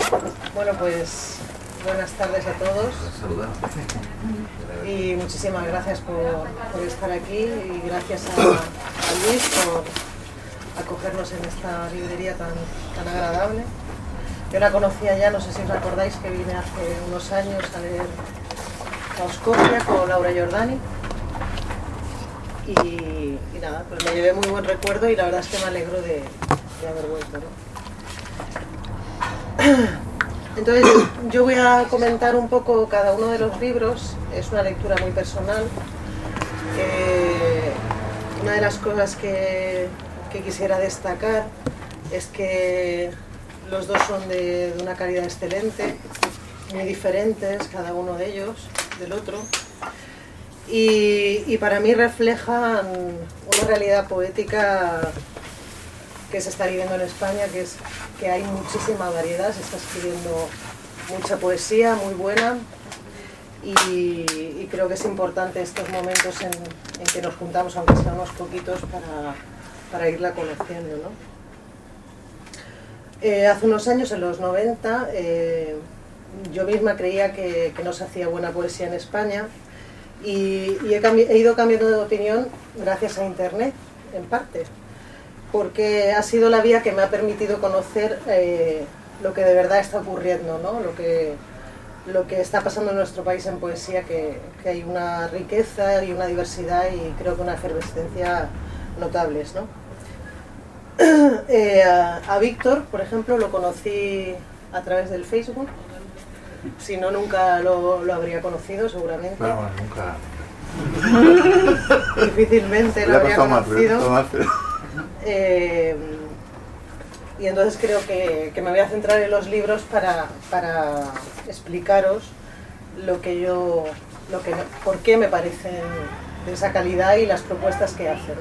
Bueno, pues buenas tardes a todos y muchísimas gracias por estar aquí y gracias a Luis por acogernos en esta librería tan agradable. Yo la conocía ya, no sé si os acordáis que vine hace unos años a leer Laoscopia con Laura Giordani y nada, pues me llevé muy buen recuerdo y la verdad es que me alegro de haber vuelto, ¿no? Entonces yo voy a comentar un poco cada uno de los libros, es una lectura muy personal. Una de las cosas que quisiera destacar es que los dos son de una calidad excelente, muy diferentes cada uno de ellos del otro y para mí reflejan una realidad poética que se está viviendo en España, que es que hay muchísima variedad, se está escribiendo mucha poesía muy buena y creo que es importante estos momentos en que nos juntamos, aunque sean unos poquitos, para irla conociendo, ¿no? Hace unos años, en los 90, yo misma creía que no se hacía buena poesía en España y he ido cambiando de opinión gracias a Internet, en parte, porque ha sido la vía que me ha permitido conocer lo que de verdad está ocurriendo, ¿no? Lo que está pasando en nuestro país en poesía, que hay una riqueza y una diversidad y creo que una efervescencia notables, ¿no? A Víctor, por ejemplo, lo conocí a través del Facebook, si no nunca lo habría conocido seguramente. Bueno, nunca. Difícilmente lo habría conocido. Y entonces creo que me voy a centrar en los libros para explicaros por qué me parecen de esa calidad y las propuestas que hacen,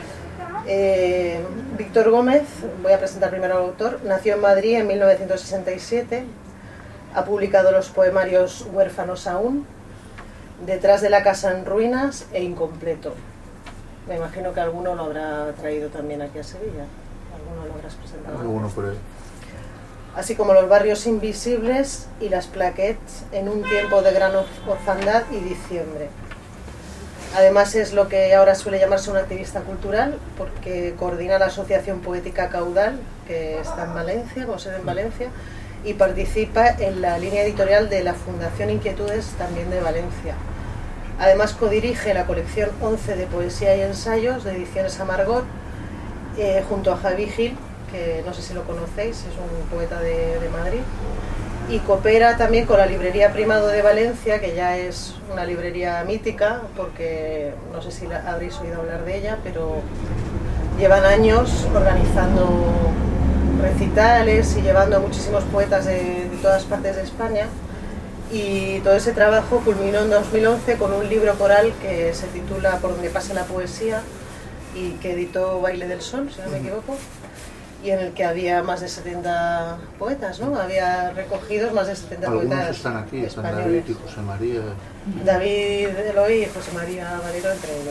¿no? Víctor Gómez, voy a presentar primero al autor, nació en Madrid en 1967, ha publicado los poemarios Huérfanos aún, Detrás de la casa en ruinas e Incompleto. Me imagino que alguno lo habrá traído también aquí a Sevilla. Alguno lo habrás presentado. Alguno por él. Así como Los barrios invisibles y Las plaquettes en un tiempo de gran orfandad y diciembre. Además es lo que ahora suele llamarse un activista cultural, porque coordina la Asociación Poética Caudal, que está en Valencia, con sede en Valencia, y participa en la línea editorial de la Fundación Inquietudes, también de Valencia. Además codirige la colección 11 de poesía y ensayos de Ediciones Amargor, junto a Javi Gil, que no sé si lo conocéis, es un poeta de Madrid, y coopera también con la Librería Primado de Valencia, que ya es una librería mítica, porque no sé si habréis oído hablar de ella, pero llevan años organizando recitales y llevando a muchísimos poetas de todas partes de España. Y todo ese trabajo culminó en 2011 con un libro coral que se titula Por donde pasa la poesía y que editó Baile del Sol, si no me equivoco, y en el que había más de 70 poetas, ¿no? Había recogidos más de 70 Algunos poetas están aquí, están españoles. David y José María. David Eloy y José María Valero, entre ellos,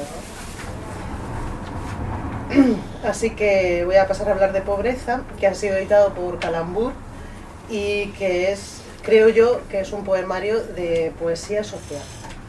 ¿no? Así que voy a pasar a hablar de Pobreza, que ha sido editado por Calambur y que es, creo yo, que es un poemario de poesía social.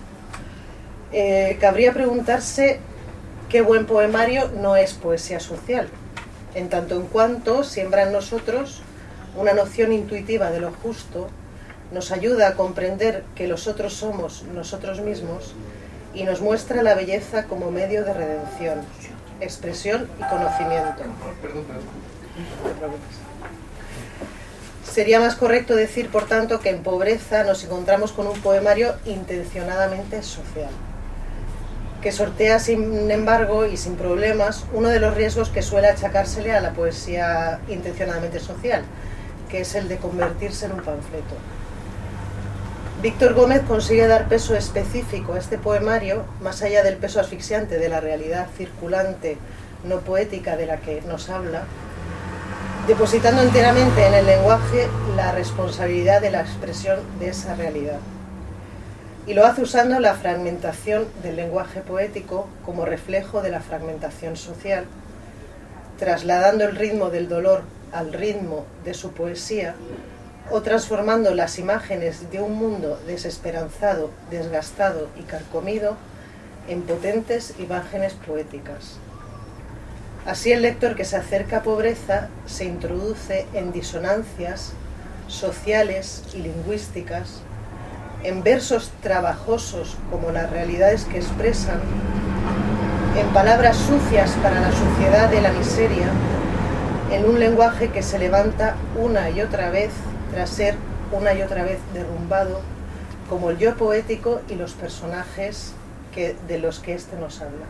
Cabría preguntarse qué buen poemario no es poesía social, en tanto en cuanto siembra en nosotros una noción intuitiva de lo justo, nos ayuda a comprender que los otros somos nosotros mismos y nos muestra la belleza como medio de redención, expresión y conocimiento. Sería más correcto decir, por tanto, que en Pobreza nos encontramos con un poemario intencionadamente social, que sortea, sin embargo, y sin problemas, uno de los riesgos que suele achacársele a la poesía intencionadamente social, que es el de convertirse en un panfleto. Víctor Gómez consigue dar peso específico a este poemario, más allá del peso asfixiante de la realidad circulante, no poética de la que nos habla, depositando enteramente en el lenguaje la responsabilidad de la expresión de esa realidad. Y lo hace usando la fragmentación del lenguaje poético como reflejo de la fragmentación social, trasladando el ritmo del dolor al ritmo de su poesía, o transformando las imágenes de un mundo desesperanzado, desgastado y carcomido en potentes imágenes poéticas. Así el lector que se acerca a Pobreza se introduce en disonancias sociales y lingüísticas, en versos trabajosos como las realidades que expresan, en palabras sucias para la suciedad de la miseria, en un lenguaje que se levanta una y otra vez tras ser una y otra vez derrumbado, como el yo poético y los personajes de los que éste nos habla.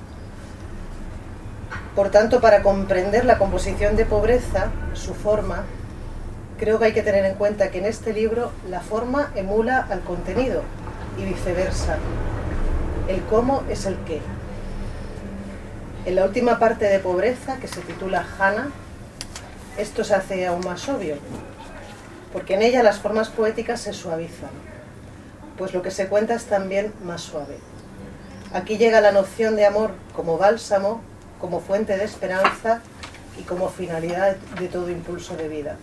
Por tanto, para comprender la composición de Pobreza, su forma, creo que hay que tener en cuenta que en este libro la forma emula al contenido y viceversa. El cómo es el qué. En la última parte de Pobreza, que se titula Hannah, esto se hace aún más obvio, porque en ella las formas poéticas se suavizan, pues lo que se cuenta es también más suave. Aquí llega la noción de amor como bálsamo, como fuente de esperanza y como finalidad de todo impulso de vida.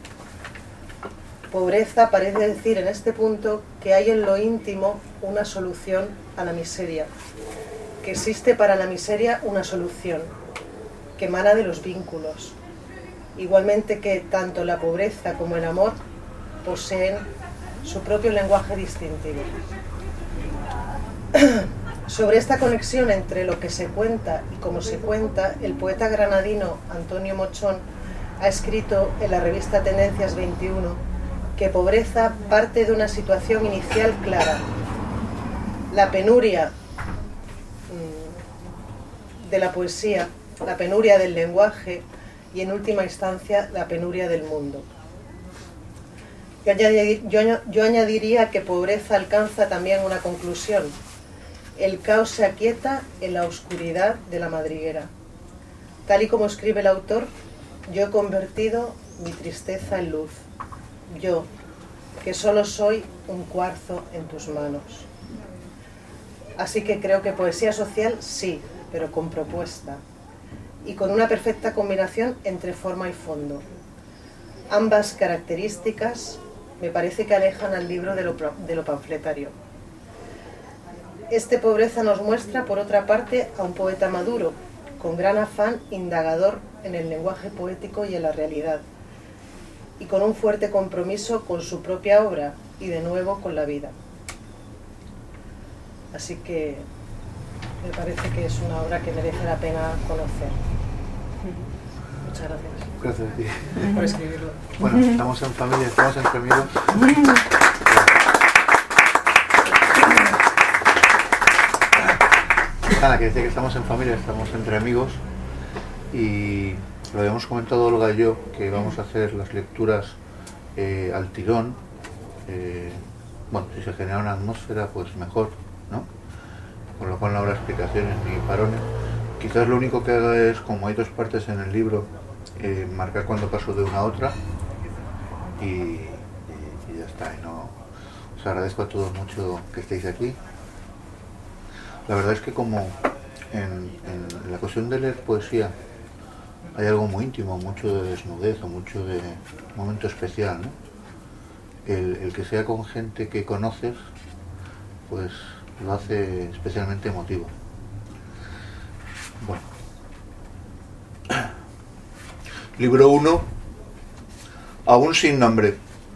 Pobreza parece decir en este punto que hay en lo íntimo una solución a la miseria, que existe para la miseria una solución, que emana de los vínculos, igualmente que tanto la pobreza como el amor poseen su propio lenguaje distintivo. Sobre esta conexión entre lo que se cuenta y cómo se cuenta, el poeta granadino Antonio Mochón ha escrito en la revista Tendencias 21 que Pobreza parte de una situación inicial clara: la penuria de la poesía, la penuria del lenguaje y, en última instancia, la penuria del mundo. Yo añadiría que Pobreza alcanza también una conclusión: el caos se aquieta en la oscuridad de la madriguera. Tal y como escribe el autor, yo he convertido mi tristeza en luz. Yo, que solo soy un cuarzo en tus manos. Así que creo que poesía social sí, pero con propuesta, y con una perfecta combinación entre forma y fondo. Ambas características me parece que alejan al libro de lo panfletario. Este Pobreza nos muestra, por otra parte, a un poeta maduro, con gran afán indagador en el lenguaje poético y en la realidad, y con un fuerte compromiso con su propia obra y, de nuevo, con la vida. Así que me parece que es una obra que merece la pena conocer. Muchas gracias. Gracias a ti por escribirlo. Bueno, estamos en familia, estamos entre amigos. Nada, que decir que estamos en familia, estamos entre amigos, y lo habíamos comentado Olga y yo, que vamos a hacer las lecturas al tirón. Bueno, si se genera una atmósfera, pues mejor, ¿no? Con lo cual no habrá explicaciones ni parones. Quizás lo único que haga es, como hay dos partes en el libro, marcar cuando paso de una a otra y ya está. Y no, os agradezco a todos mucho que estéis aquí. La verdad es que como en la cuestión de leer poesía hay algo muy íntimo, mucho de desnudez o mucho de momento especial, ¿no? El que sea con gente que conoces, pues lo hace especialmente emotivo. Bueno. Libro 1, aún sin nombre.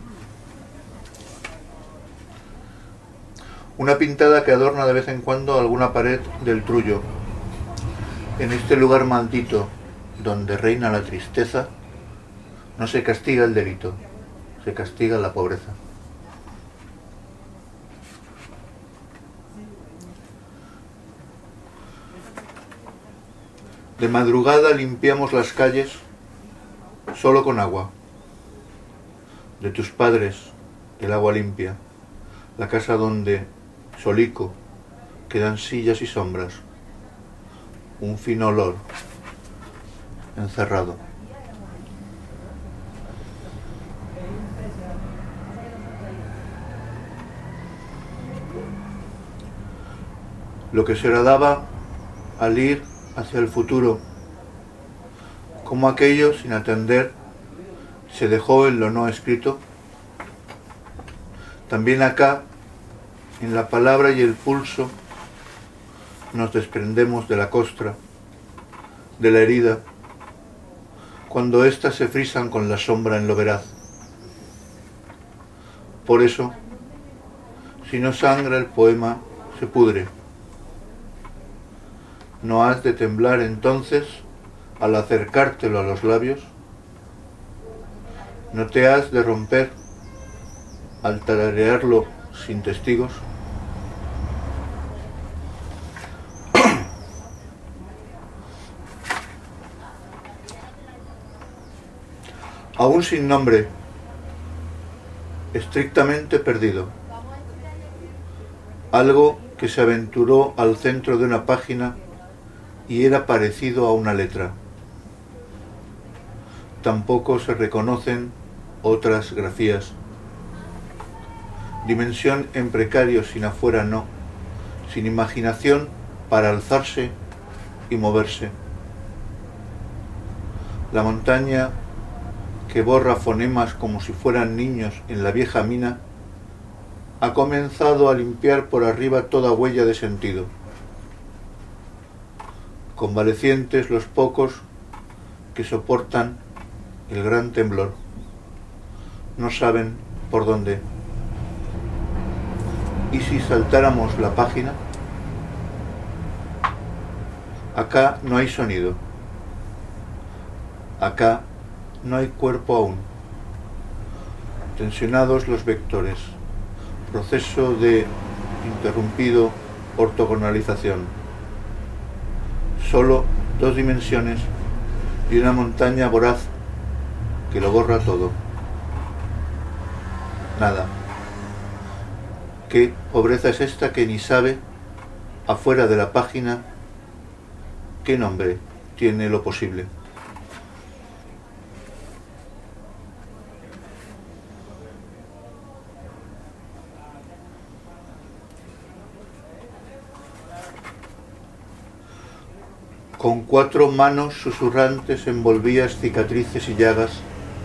Una pintada que adorna de vez en cuando alguna pared del Trullo. En este lugar maldito, donde reina la tristeza, no se castiga el delito, se castiga la pobreza. De madrugada limpiamos las calles solo con agua. De tus padres, el agua limpia, la casa donde, solico, quedan sillas y sombras, un fino olor, encerrado. Lo que se heredaba al ir hacia el futuro, como aquello, sin atender, se dejó en lo no escrito, También acá, en la palabra y el pulso, nos desprendemos de la costra, de la herida, cuando éstas se frisan con la sombra en lo veraz. Por eso, si no sangra el poema, se pudre. ¿No has de temblar entonces al acercártelo a los labios? ¿No te has de romper al tararearlo sin testigos? Aún sin nombre, estrictamente perdido. Algo que se aventuró al centro de una página y era parecido a una letra. Tampoco se reconocen otras grafías. Dimensión en precario sin afuera no, sin imaginación para alzarse y moverse. La montaña que borra fonemas como si fueran niños en la vieja mina, ha comenzado a limpiar por arriba toda huella de sentido. Convalecientes los pocos que soportan el gran temblor, no saben por dónde. ¿Y si saltáramos la página? Acá no hay sonido. Acá no hay cuerpo aún. Tensionados los vectores. Proceso de interrumpido ortogonalización. Solo dos dimensiones y una montaña voraz que lo borra todo. Nada. ¿Qué pobreza es esta que ni sabe, afuera de la página, qué nombre tiene lo posible? Con 4 manos susurrantes envolvías cicatrices y llagas,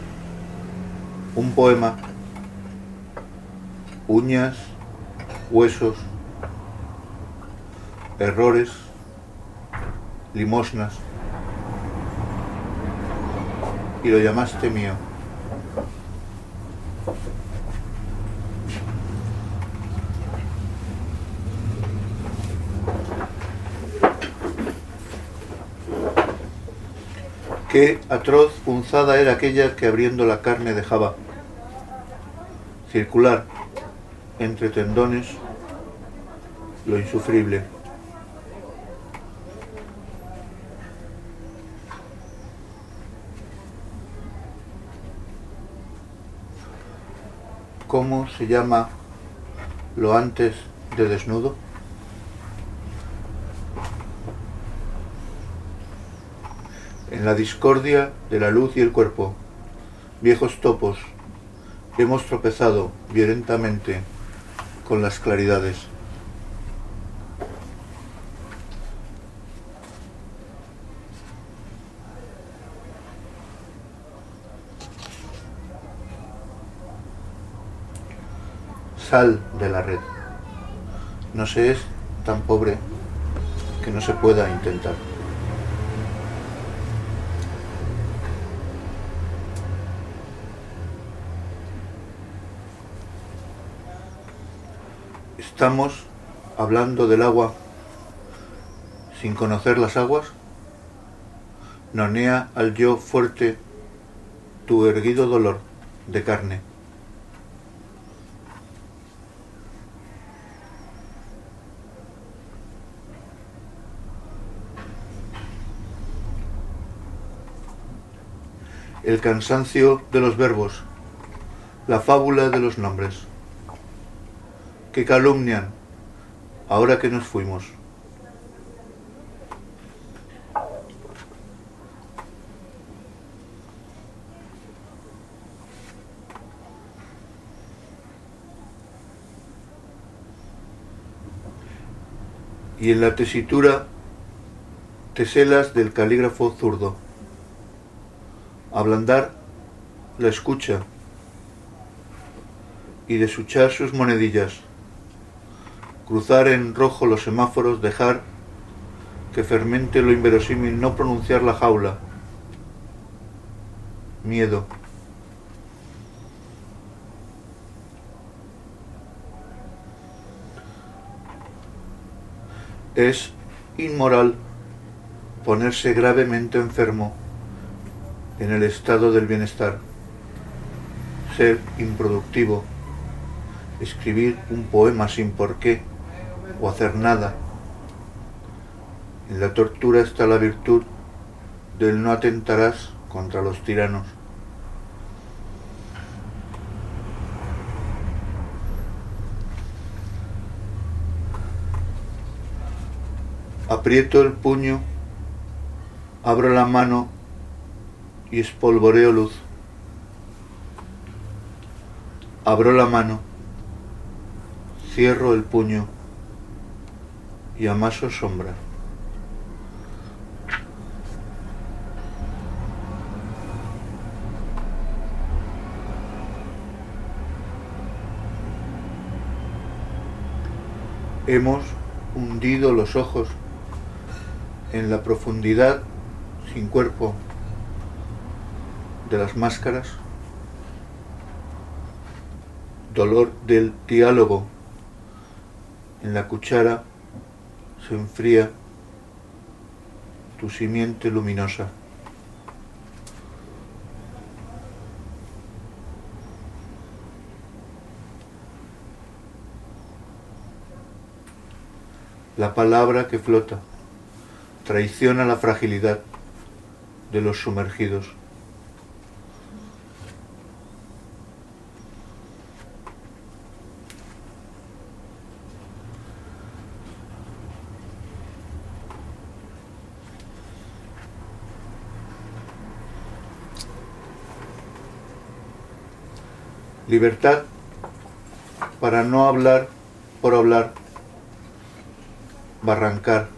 un poema, uñas, huesos, errores, limosnas, y lo llamaste mío. Qué atroz punzada era aquella que abriendo la carne dejaba, circular entre tendones lo insufrible. ¿Cómo se llama lo antes de desnudo? En la discordia de la luz y el cuerpo, viejos topos, hemos tropezado violentamente con las claridades. Sal de la red. No se es tan pobre que no se pueda intentar. ¿Estamos hablando del agua sin conocer las aguas? Nonea al yo fuerte tu erguido dolor de carne. El cansancio de los verbos, la fábula de los nombres, que calumnian ahora que nos fuimos. Y en la tesitura teselas del calígrafo zurdo, ablandar la escucha, y desuchar sus monedillas, cruzar en rojo los semáforos, dejar que fermente lo inverosímil, no pronunciar la jaula. Miedo. Es inmoral ponerse gravemente enfermo en el estado del bienestar, ser improductivo, escribir un poema sin porqué o hacer nada. En la tortura está la virtud del no atentarás contra los tiranos. Aprieto el puño, abro la mano y espolvoreo luz. Abro la mano, cierro el puño y amaso sombra. Hemos hundido los ojos en la profundidad sin cuerpo de las máscaras. Dolor del diálogo. En la cuchara se enfría tu simiente luminosa. La palabra que flota traiciona la fragilidad de los sumergidos. Libertad para no hablar por hablar, barrancar.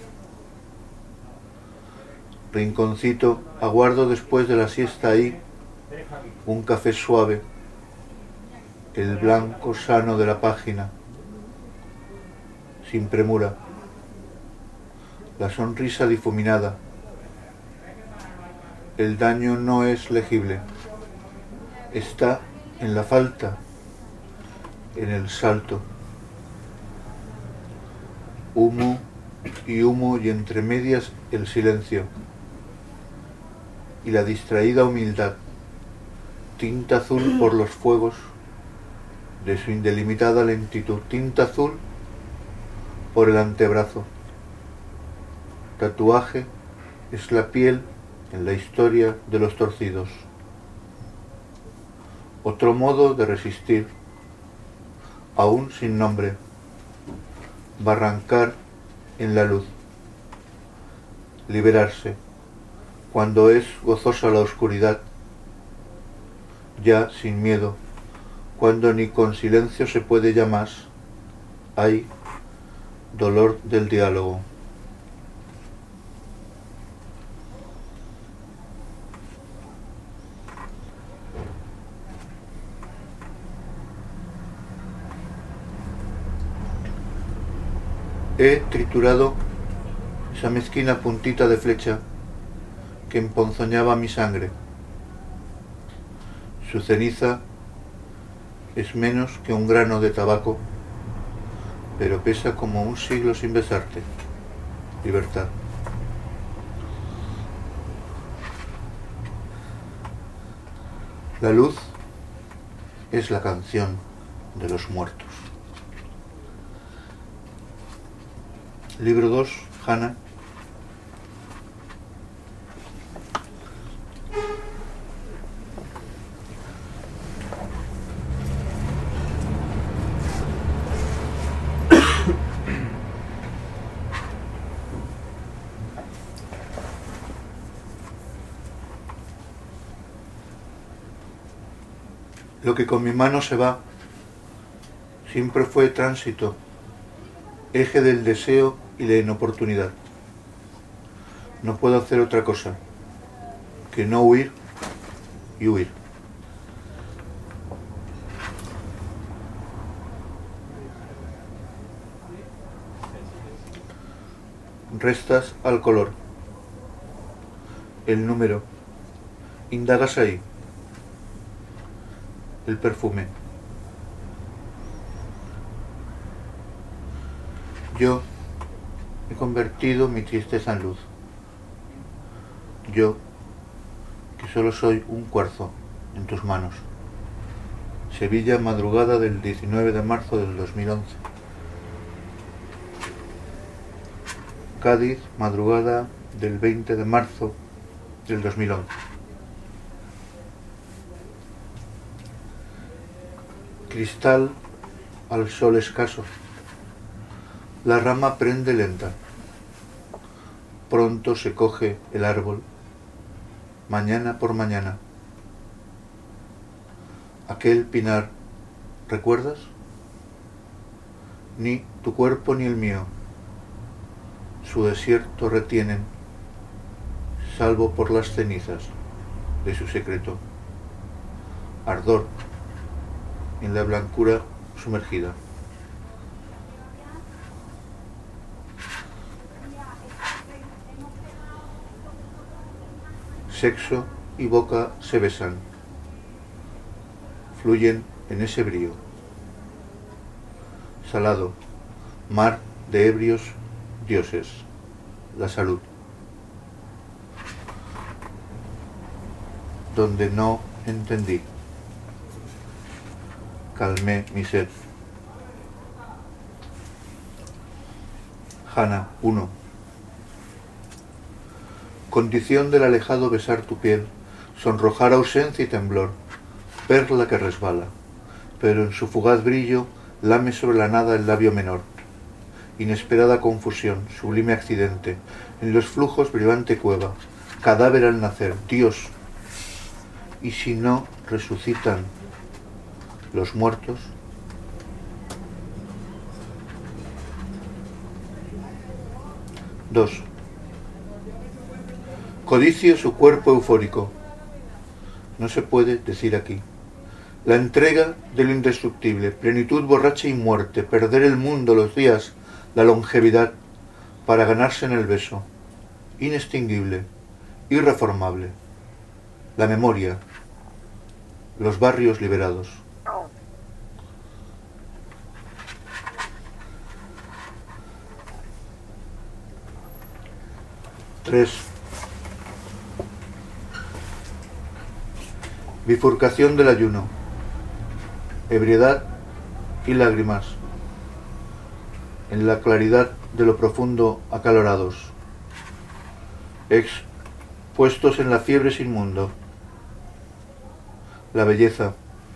Rinconcito, aguardo después de la siesta ahí un café suave, el blanco sano de la página, sin premura, la sonrisa difuminada. El daño no es legible, está en la falta, en el salto. Humo y entre medias el silencio y la distraída humildad, tinta azul por los fuegos de su indelimitada lentitud, tinta azul por el antebrazo. Tatuaje es la piel en la historia de los torcidos. Otro modo de resistir, aún sin nombre, barrancar en la luz, liberarse, cuando es gozosa la oscuridad, ya sin miedo, cuando ni con silencio se puede ya más, hay dolor del diálogo. He triturado esa mezquina puntita de flecha que emponzoñaba mi sangre. Su ceniza es menos que un grano de tabaco, pero pesa como un siglo sin besarte. Libertad. La luz es la canción de los muertos. Libro 2, Hannah. Lo que con mi mano se va siempre fue tránsito, eje del deseo y la inoportunidad. No puedo hacer otra cosa que no huir y huir. restas al color. El número. Indagas ahí. El perfume. Yo he convertido mi tristeza en luz. Yo, que solo soy un cuarzo en tus manos. Sevilla, madrugada del 19 de marzo del 2011. Cádiz, madrugada del 20 de marzo del 2011. Cristal al sol escaso. La rama prende lenta. Pronto se coge el árbol, mañana por mañana. Aquel pinar, ¿recuerdas? Ni tu cuerpo ni el mío. Su desierto retienen, salvo por las cenizas de su secreto. Ardor en la blancura sumergida. Sexo y boca se besan, fluyen en ese brío. Salado, mar de ebrios dioses, la salud. Donde no entendí, calmé mi sed. Hanna 1. Condición del alejado besar tu piel, sonrojar ausencia y temblor, perla que resbala, pero en su fugaz brillo lame sobre la nada el labio menor. Inesperada confusión, sublime accidente, en los flujos brillante cueva, cadáver al nacer, Dios. ¿Y si no resucitan los muertos? Dos. Codicio su cuerpo eufórico. No se puede decir aquí. La entrega de lo indestructible, plenitud borracha y muerte, perder el mundo, los días, la longevidad, para ganarse en el beso. Inextinguible, irreformable. La memoria, los barrios liberados. Tres. Bifurcación del ayuno, ebriedad y lágrimas, en la claridad de lo profundo acalorados, expuestos en la fiebre sin mundo, la belleza,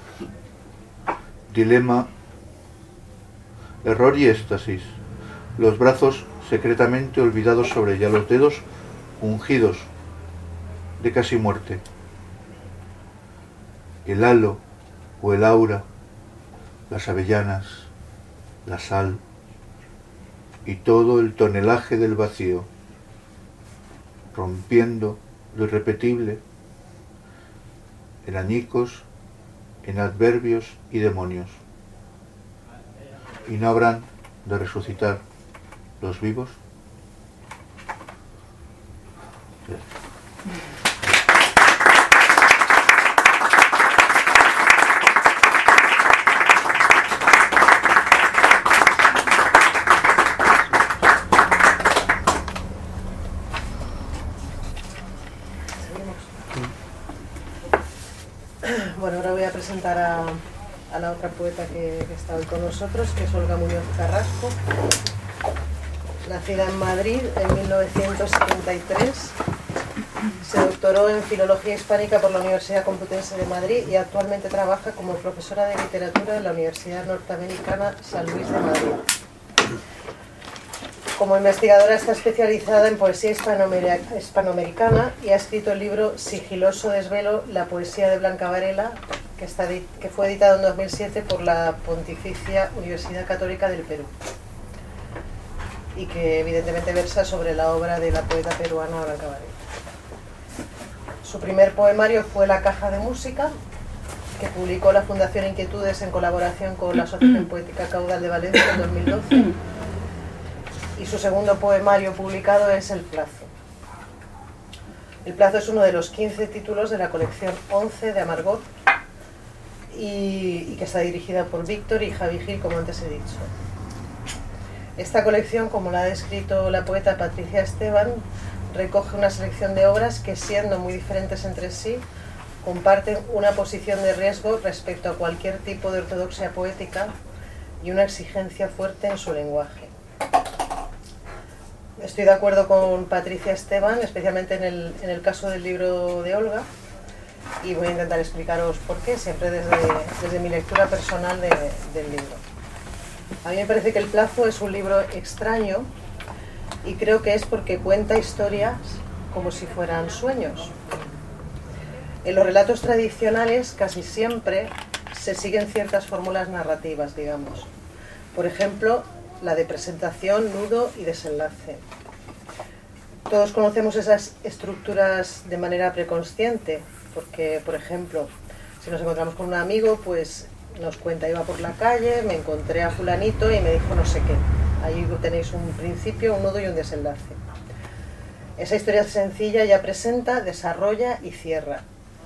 dilema, error y éxtasis, los brazos secretamente olvidados sobre ella, los dedos ungidos de casi muerte. El halo o el aura, las avellanas, la sal y todo el tonelaje del vacío, rompiendo lo irrepetible en añicos, en adverbios y demonios. ¿Y no habrán de resucitar los vivos? Bueno, ahora voy a presentar a la otra poeta que está hoy con nosotros, que es Olga Muñoz Carrasco. Nacida en Madrid en 1973, se doctoró en Filología Hispánica por la Universidad Complutense de Madrid y actualmente trabaja como profesora de literatura en la Universidad Norteamericana San Luis de Madrid. Como investigadora está especializada en poesía hispanoamericana y ha escrito el libro Sigiloso desvelo, la poesía de Blanca Varela, que fue editado en 2007 por la Pontificia Universidad Católica del Perú y que evidentemente versa sobre la obra de la poeta peruana Blanca Varela. Su primer poemario fue La caja de música, que publicó la Fundación Inquietudes en colaboración con la Asociación Poética Caudal de Valencia en 2012. y su segundo poemario publicado es El plazo. El plazo es uno de los 15 títulos de la colección 11 de Amargor y que está dirigida por Víctor y Javi Gil, como antes he dicho. Esta colección, como la ha descrito la poeta Patricia Esteban, recoge una selección de obras que, siendo muy diferentes entre sí, comparten una posición de riesgo respecto a cualquier tipo de ortodoxia poética y una exigencia fuerte en su lenguaje. Estoy de acuerdo con Patricia Esteban, especialmente en el caso del libro de Olga, y voy a intentar explicaros por qué, siempre desde mi lectura personal del libro. A mí me parece que El plazo es un libro extraño y creo que es porque cuenta historias como si fueran sueños. En los relatos tradicionales casi siempre se siguen ciertas fórmulas narrativas, digamos. Por ejemplo, la de presentación, nudo y desenlace. Todos conocemos esas estructuras de manera preconsciente, porque, por ejemplo, si nos encontramos con un amigo, pues nos cuenta, iba por la calle, me encontré a fulanito y me dijo no sé qué. Ahí tenéis un principio, un nudo y un desenlace. Esa historia sencilla ya presenta, desarrolla y cierra.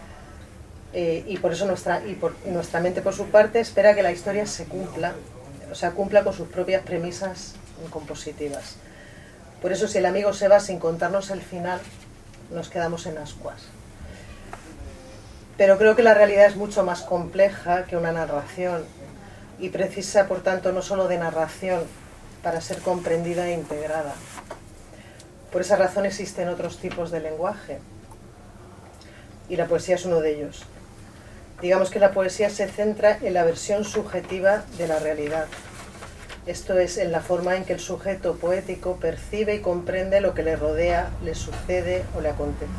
Y por eso nuestra mente, por su parte, espera que la historia se cumpla, o sea, cumpla con sus propias premisas compositivas. Por eso, si el amigo se va sin contarnos el final, nos quedamos en ascuas. Pero creo que la realidad es mucho más compleja que una narración y precisa, por tanto, no solo de narración para ser comprendida e integrada. Por esa razón existen otros tipos de lenguaje y la poesía es uno de ellos. Digamos que la poesía se centra en la versión subjetiva de la realidad. Esto es, en la forma en que el sujeto poético percibe y comprende lo que le rodea, le sucede o le acontece.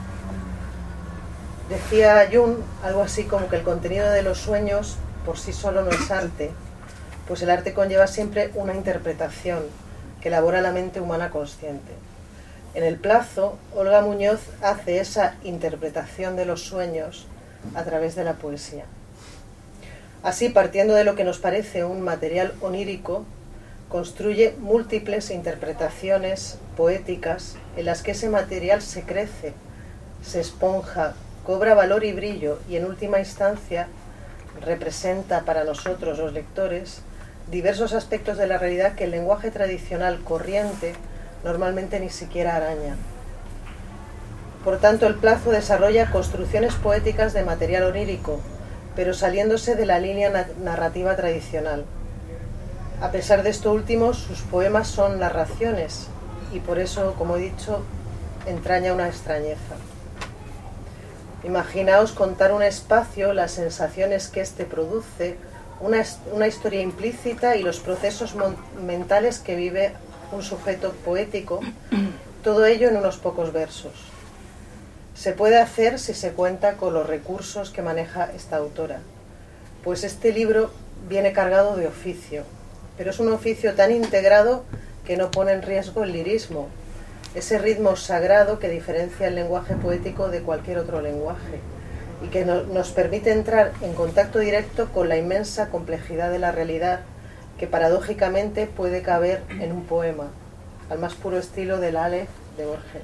Decía Jung algo así como que el contenido de los sueños por sí solo no es arte, pues el arte conlleva siempre una interpretación que elabora la mente humana consciente. En El plazo, Olga Muñoz hace esa interpretación de los sueños a través de la poesía. Así, partiendo de lo que nos parece un material onírico, construye múltiples interpretaciones poéticas en las que ese material se crece, se esponja, cobra valor y brillo y, en última instancia, representa para nosotros, los lectores, diversos aspectos de la realidad que el lenguaje tradicional corriente normalmente ni siquiera araña. Por tanto, El plazo desarrolla construcciones poéticas de material onírico, pero saliéndose de la línea narrativa tradicional. A pesar de esto último, sus poemas son narraciones y por eso, como he dicho, entraña una extrañeza. Imaginaos contar un espacio, las sensaciones que éste produce, una historia implícita y los procesos mentales que vive un sujeto poético, todo ello en unos pocos versos. Se puede hacer si se cuenta con los recursos que maneja esta autora, pues este libro viene cargado de oficio, pero es un oficio tan integrado que no pone en riesgo el lirismo, ese ritmo sagrado que diferencia el lenguaje poético de cualquier otro lenguaje y que nos permite entrar en contacto directo con la inmensa complejidad de la realidad que paradójicamente puede caber en un poema, al más puro estilo del Aleph de Borges.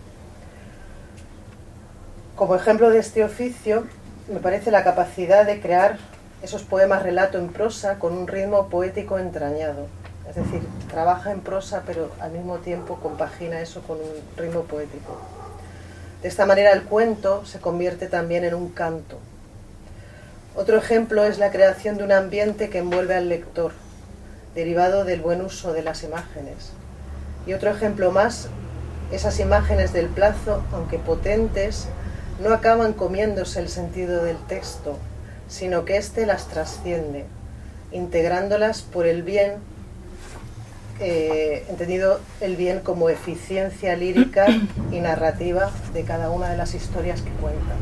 Como ejemplo de este oficio, me parece la capacidad de crear esos poemas relato en prosa con un ritmo poético entrañado. Es decir, trabaja en prosa, pero al mismo tiempo compagina eso con un ritmo poético. De esta manera el cuento se convierte también en un canto. Otro ejemplo es la creación de un ambiente que envuelve al lector, derivado del buen uso de las imágenes. Y otro ejemplo más, esas imágenes del plazo, aunque potentes, no acaban comiéndose el sentido del texto, sino que éste las trasciende, integrándolas por el bien, entendido el bien como eficiencia lírica y narrativa de cada una de las historias que cuentan.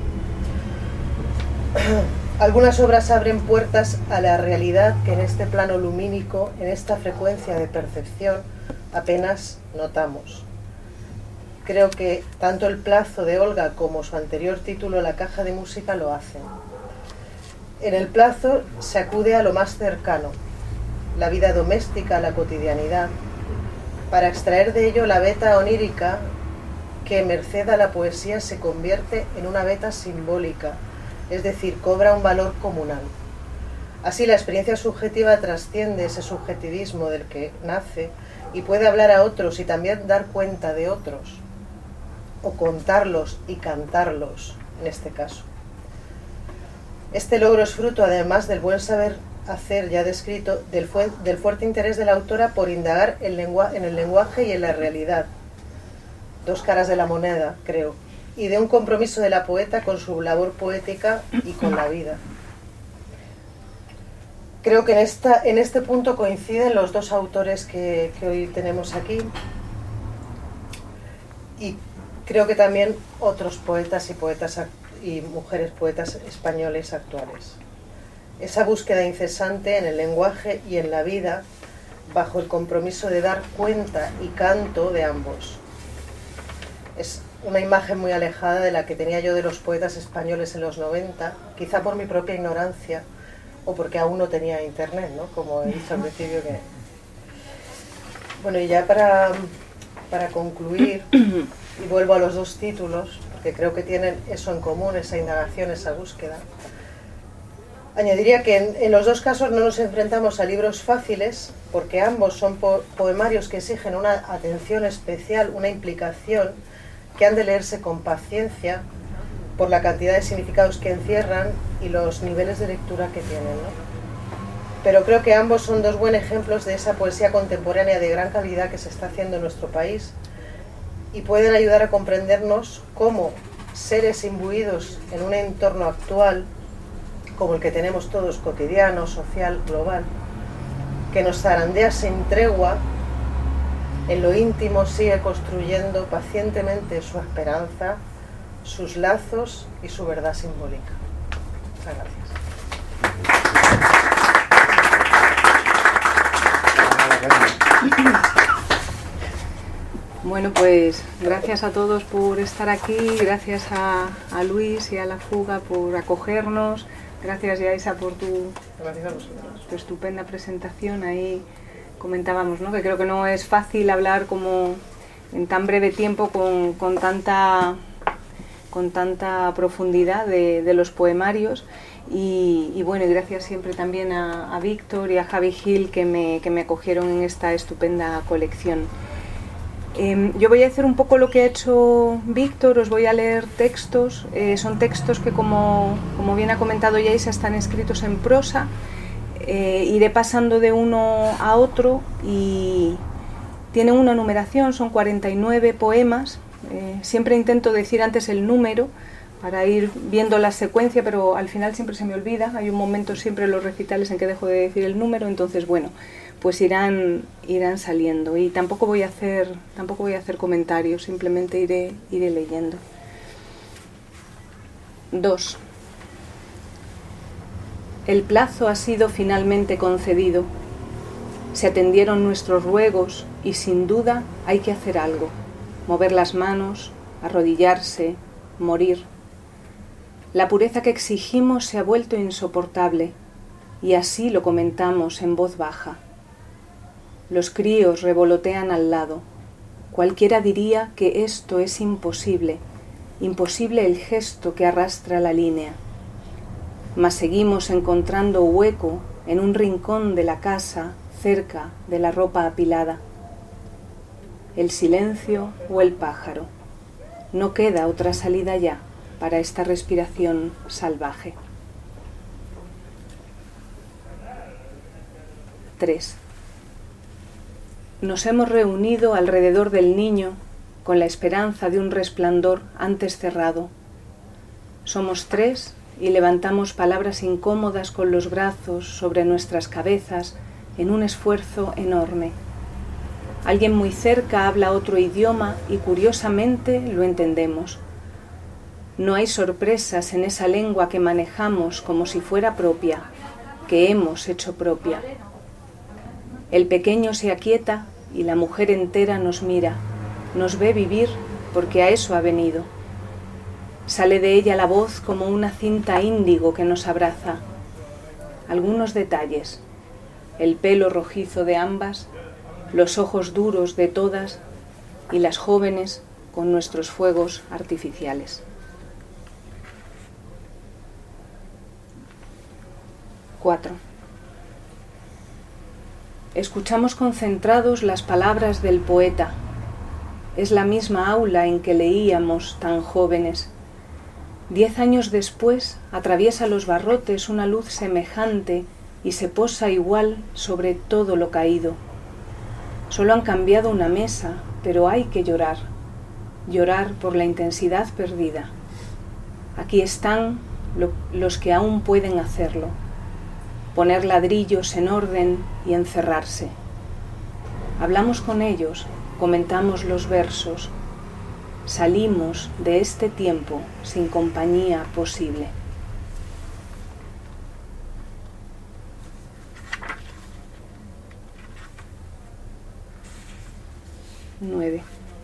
Algunas obras abren puertas a la realidad que en este plano lumínico, en esta frecuencia de percepción, apenas notamos. Creo que tanto El plazo de Olga como su anterior título, La caja de música, lo hacen. En El plazo se acude a lo más cercano, la vida doméstica, la cotidianidad, para extraer de ello la veta onírica que, merced a la poesía, se convierte en una veta simbólica, es decir, cobra un valor comunal. Así, la experiencia subjetiva trasciende ese subjetivismo del que nace y puede hablar a otros y también dar cuenta de otros, o contarlos y cantarlos, en este caso. Este logro es fruto, además del buen saber hacer ya descrito, del fuerte interés de la autora por indagar en el lenguaje y en la realidad, dos caras de la moneda, creo, y de un compromiso de la poeta con su labor poética y con la vida. Creo que en este punto coinciden los dos autores que hoy tenemos aquí, y creo que también otros poetas y mujeres poetas españoles actuales. Esa búsqueda incesante en el lenguaje y en la vida, bajo el compromiso de dar cuenta y canto de ambos. Es una imagen muy alejada de la que tenía yo de los poetas españoles en los 90, quizá por mi propia ignorancia, o porque aún no tenía internet, ¿no? Como he dicho al principio que... Bueno, y ya para concluir, y vuelvo a los dos títulos, porque creo que tienen eso en común, esa indagación, esa búsqueda, añadiría que en los dos casos no nos enfrentamos a libros fáciles, porque ambos son poemarios que exigen una atención especial, una implicación, que han de leerse con paciencia, por la cantidad de significados que encierran y los niveles de lectura que tienen, ¿no? Pero creo que ambos son dos buenos ejemplos de esa poesía contemporánea de gran calidad que se está haciendo en nuestro país y pueden ayudar a comprendernos como seres imbuidos en un entorno actual, como el que tenemos todos, cotidiano, social, global, que nos zarandea sin tregua, en lo íntimo sigue construyendo pacientemente su esperanza, sus lazos y su verdad simbólica. Muchas gracias. Bueno, pues gracias a todos por estar aquí, gracias a Luis y a La Fuga por acogernos, gracias Yaisa por tu estupenda presentación. Ahí comentábamos, ¿no?, que creo que no es fácil hablar como en tan breve tiempo con tanta profundidad de los poemarios y bueno, y gracias siempre también a Víctor y a Javi Gil que me acogieron en esta estupenda colección. Yo voy a hacer un poco lo que ha hecho Víctor, os voy a leer textos, son textos que como bien ha comentado Yaisa están escritos en prosa, iré pasando de uno a otro y tienen una numeración, son 49 poemas. Siempre intento decir antes el número para ir viendo la secuencia, pero al final siempre se me olvida. Hay un momento siempre en los recitales en que dejo de decir el número, entonces bueno, pues irán saliendo. Y tampoco voy a hacer comentarios, simplemente iré leyendo. 2. El plazo ha sido finalmente concedido. Se atendieron nuestros ruegos y sin duda hay que hacer algo. Mover las manos, arrodillarse, morir. La pureza que exigimos se ha vuelto insoportable, y así lo comentamos en voz baja. Los críos revolotean al lado. Cualquiera diría que esto es imposible, imposible el gesto que arrastra la línea. Mas seguimos encontrando hueco en un rincón de la casa, cerca de la ropa apilada. El silencio o el pájaro. No queda otra salida ya para esta respiración salvaje. 3. Nos hemos reunido alrededor del niño con la esperanza de un resplandor antes cerrado. Somos 3 y levantamos palabras incómodas con los brazos sobre nuestras cabezas en un esfuerzo enorme. Alguien muy cerca habla otro idioma y curiosamente lo entendemos. No hay sorpresas en esa lengua que manejamos como si fuera propia, que hemos hecho propia. El pequeño se aquieta y la mujer entera nos mira, nos ve vivir porque a eso ha venido. Sale de ella la voz como una cinta índigo que nos abraza. Algunos detalles. El pelo rojizo de ambas, los ojos duros de todas y las jóvenes con nuestros fuegos artificiales. 4. Escuchamos concentrados las palabras del poeta. Es la misma aula en que leíamos tan jóvenes. 10 años después atraviesa los barrotes una luz semejante y se posa igual sobre todo lo caído. Solo han cambiado una mesa, pero hay que llorar. Llorar por la intensidad perdida. Aquí están los que aún pueden hacerlo. Poner ladrillos en orden y encerrarse. Hablamos con ellos, comentamos los versos. Salimos de este tiempo sin compañía posible. 9.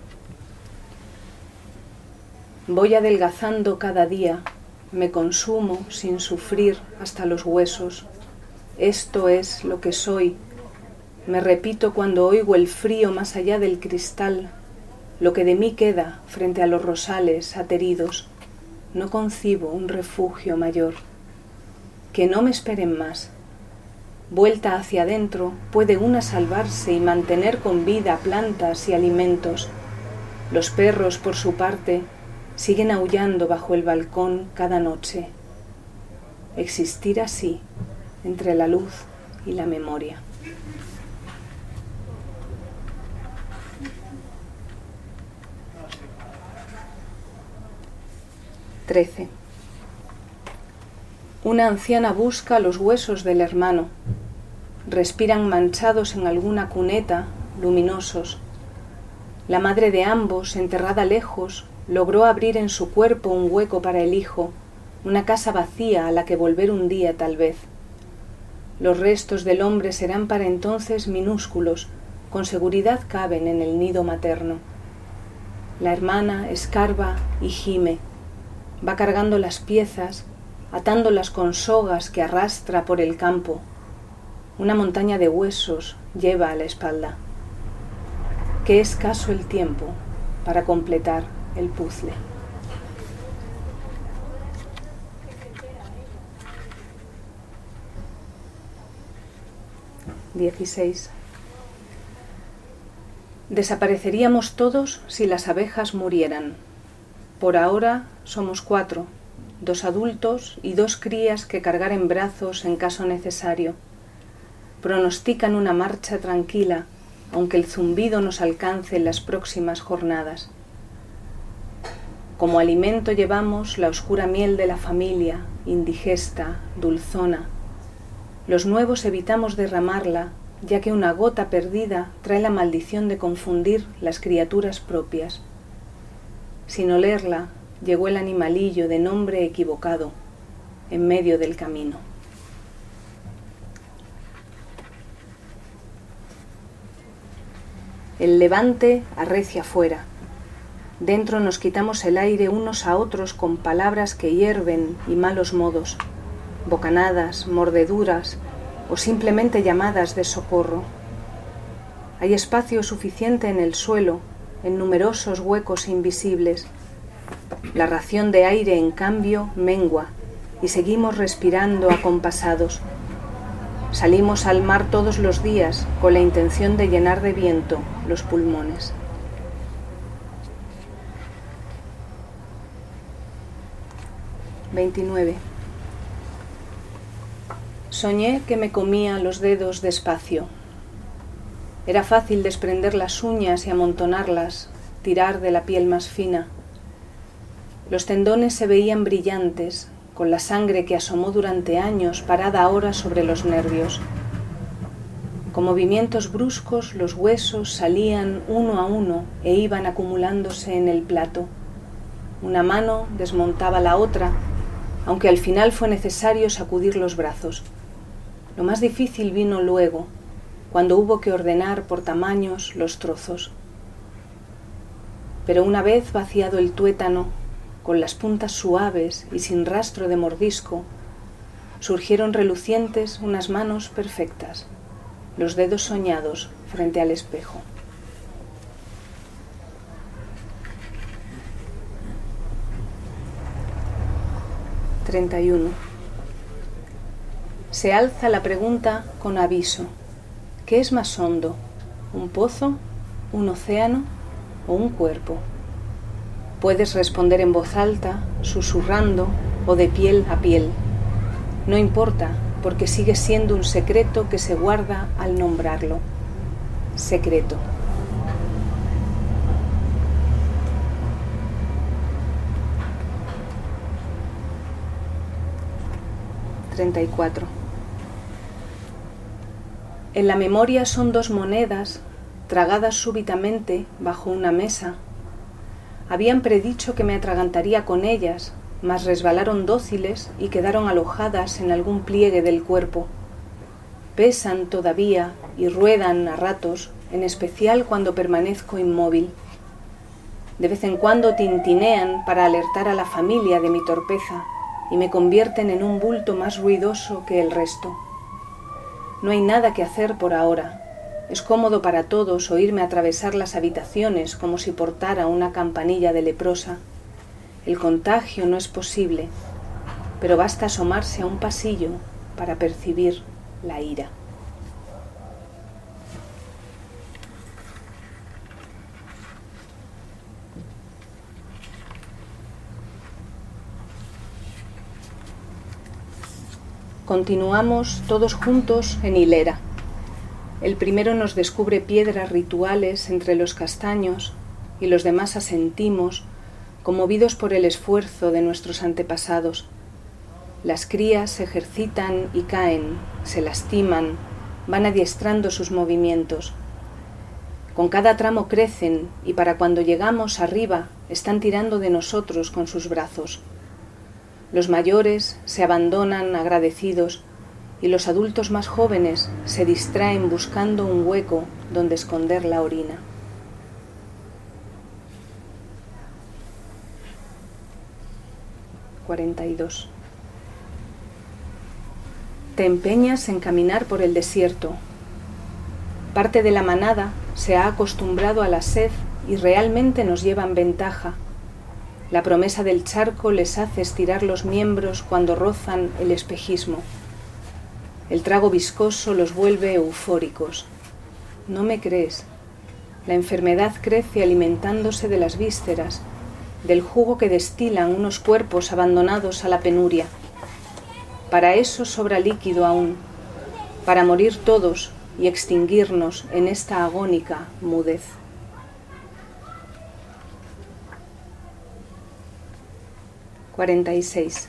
Voy adelgazando cada día, me consumo sin sufrir hasta los huesos. Esto es lo que soy. Me repito cuando oigo el frío más allá del cristal, lo que de mí queda frente a los rosales ateridos. No concibo un refugio mayor. Que no me esperen más. Vuelta hacia adentro, puede una salvarse y mantener con vida plantas y alimentos. Los perros, por su parte, siguen aullando bajo el balcón cada noche. Existir así, entre la luz y la memoria. Trece. Una anciana busca los huesos del hermano. Respiran manchados en alguna cuneta, luminosos. La madre de ambos, enterrada lejos, logró abrir en su cuerpo un hueco para el hijo, una casa vacía a la que volver un día tal vez. Los restos del hombre serán para entonces minúsculos, con seguridad caben en el nido materno. La hermana escarba y gime, va cargando las piezas, atándolas con sogas que arrastra por el campo. Una montaña de huesos lleva a la espalda. Qué escaso el tiempo para completar el puzzle. Dieciséis. Desapareceríamos todos si las abejas murieran. Por ahora somos 4, 2 adultos y 2 crías que cargar en brazos en caso necesario. Pronostican una marcha tranquila, aunque el zumbido nos alcance en las próximas jornadas. Como alimento llevamos la oscura miel de la familia, indigesta, dulzona. Los nuevos evitamos derramarla, ya que una gota perdida trae la maldición de confundir las criaturas propias. Sin olerla, llegó el animalillo de nombre equivocado, en medio del camino. El levante arrecia fuera. Dentro nos quitamos el aire unos a otros con palabras que hierven y malos modos, bocanadas, mordeduras o simplemente llamadas de socorro. Hay espacio suficiente en el suelo, en numerosos huecos invisibles. La ración de aire, en cambio, mengua y seguimos respirando acompasados. Salimos al mar todos los días con la intención de llenar de viento los pulmones. (29) Soñé que me comía los dedos despacio. Era fácil desprender las uñas y amontonarlas, tirar de la piel más fina. Los tendones se veían brillantes, con la sangre que asomó durante años parada ahora sobre los nervios. Con movimientos bruscos los huesos salían uno a uno e iban acumulándose en el plato. Una mano desmontaba la otra, aunque al final fue necesario sacudir los brazos. Lo más difícil vino luego, cuando hubo que ordenar por tamaños los trozos. Pero una vez vaciado el tuétano, con las puntas suaves y sin rastro de mordisco, surgieron relucientes unas manos perfectas, los dedos soñados frente al espejo. ...31... Se alza la pregunta con aviso. ¿Qué es más hondo? ¿Un pozo? ¿Un océano? ¿O un cuerpo? Puedes responder en voz alta, susurrando o de piel a piel. No importa, porque sigue siendo un secreto que se guarda al nombrarlo. Secreto. ...34... En la memoria son dos monedas, tragadas súbitamente bajo una mesa. Habían predicho que me atragantaría con ellas, mas resbalaron dóciles y quedaron alojadas en algún pliegue del cuerpo. Pesan todavía y ruedan a ratos, en especial cuando permanezco inmóvil. De vez en cuando tintinean para alertar a la familia de mi torpeza y me convierten en un bulto más ruidoso que el resto. No hay nada que hacer por ahora. Es cómodo para todos oírme atravesar las habitaciones como si portara una campanilla de leprosa. El contagio no es posible, pero basta asomarse a un pasillo para percibir la ira. Continuamos todos juntos en hilera. El primero nos descubre piedras rituales entre los castaños y los demás asentimos, conmovidos por el esfuerzo de nuestros antepasados. Las crías se ejercitan y caen, se lastiman, van adiestrando sus movimientos. Con cada tramo crecen y para cuando llegamos arriba están tirando de nosotros con sus brazos. Los mayores se abandonan agradecidos y los adultos más jóvenes se distraen buscando un hueco donde esconder la orina. ...42... Te empeñas en caminar por el desierto. Parte de la manada se ha acostumbrado a la sed y realmente nos llevan ventaja. La promesa del charco les hace estirar los miembros cuando rozan el espejismo. El trago viscoso los vuelve eufóricos. No me crees. La enfermedad crece alimentándose de las vísceras, del jugo que destilan unos cuerpos abandonados a la penuria. Para eso sobra líquido aún, para morir todos y extinguirnos en esta agónica mudez. ...46...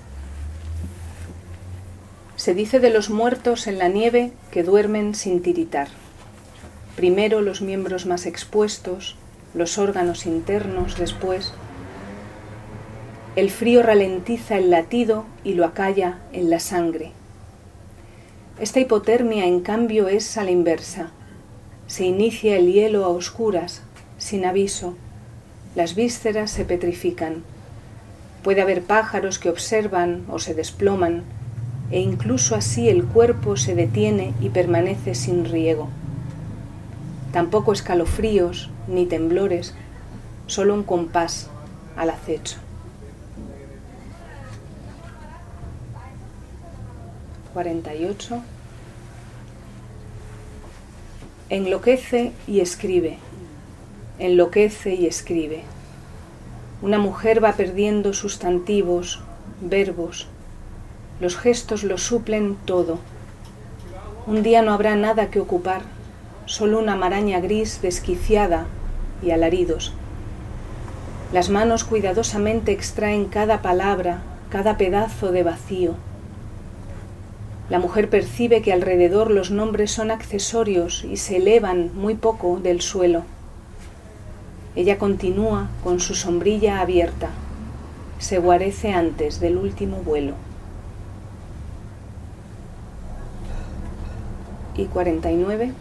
Se dice de los muertos en la nieve que duermen sin tiritar. Primero los miembros más expuestos, los órganos internos después. El frío ralentiza el latido y lo acalla en la sangre. Esta hipotermia, en cambio, es a la inversa. Se inicia el hielo a oscuras, sin aviso. Las vísceras se petrifican. Puede haber pájaros que observan o se desploman, e incluso así el cuerpo se detiene y permanece sin riego. Tampoco escalofríos ni temblores, solo un compás al acecho. 48. Enloquece y escribe. Enloquece y escribe. Una mujer va perdiendo sustantivos, verbos. Los gestos lo suplen todo. Un día no habrá nada que ocupar, solo una maraña gris desquiciada y alaridos. Las manos cuidadosamente extraen cada palabra, cada pedazo de vacío. La mujer percibe que alrededor los nombres son accesorios y se elevan muy poco del suelo. Ella continúa con su sombrilla abierta. Se guarece antes del último vuelo. Y 49.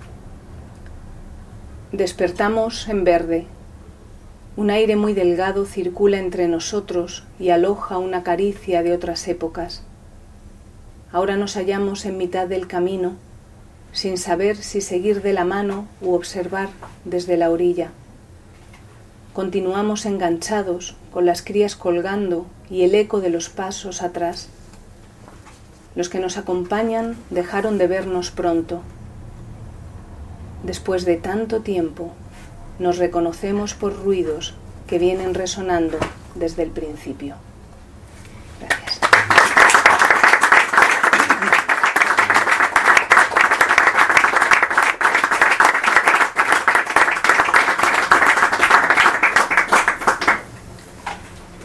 Despertamos en verde. Un aire muy delgado circula entre nosotros y aloja una caricia de otras épocas. Ahora nos hallamos en mitad del camino, sin saber si seguir de la mano u observar desde la orilla. Continuamos enganchados, con las crías colgando y el eco de los pasos atrás. Los que nos acompañan dejaron de vernos pronto. Después de tanto tiempo, nos reconocemos por ruidos que vienen resonando desde el principio.